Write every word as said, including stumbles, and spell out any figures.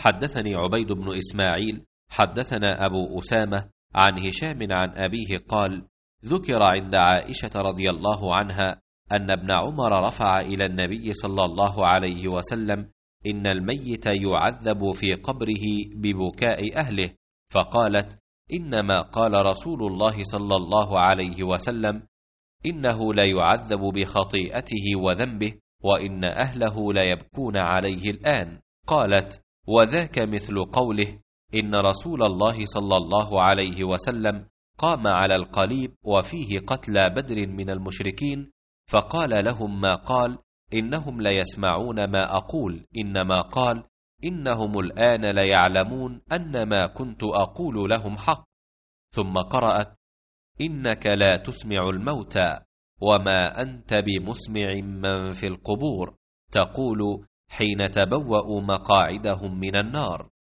حدثني عبيد بن إسماعيل حدثنا أبو أسامة عن هشام عن أبيه قال: ذكر عند عائشة رضي الله عنها أن ابن عمر رفع إلى النبي صلى الله عليه وسلم: إن الميت يعذب في قبره ببكاء أهله، فقالت: إنما قال رسول الله صلى الله عليه وسلم: إنه ليعذب بخطيئته وذنبه، وإن أهله ليبكون عليه الآن. قالت: وذاك مثل قوله: إن رسول الله صلى الله عليه وسلم قام على القليب وفيه قتلى بدر من المشركين، فقال لهم ما قال: إنهم ليسمعون ما أقول، إنما قال: إنهم الآن ليعلمون أن ما كنت أقول لهم حق. ثم قرأت: إنك لا تسمع الموتى وما أنت بمسمع من في القبور، تقول حين تبوأوا مقاعدهم من النار.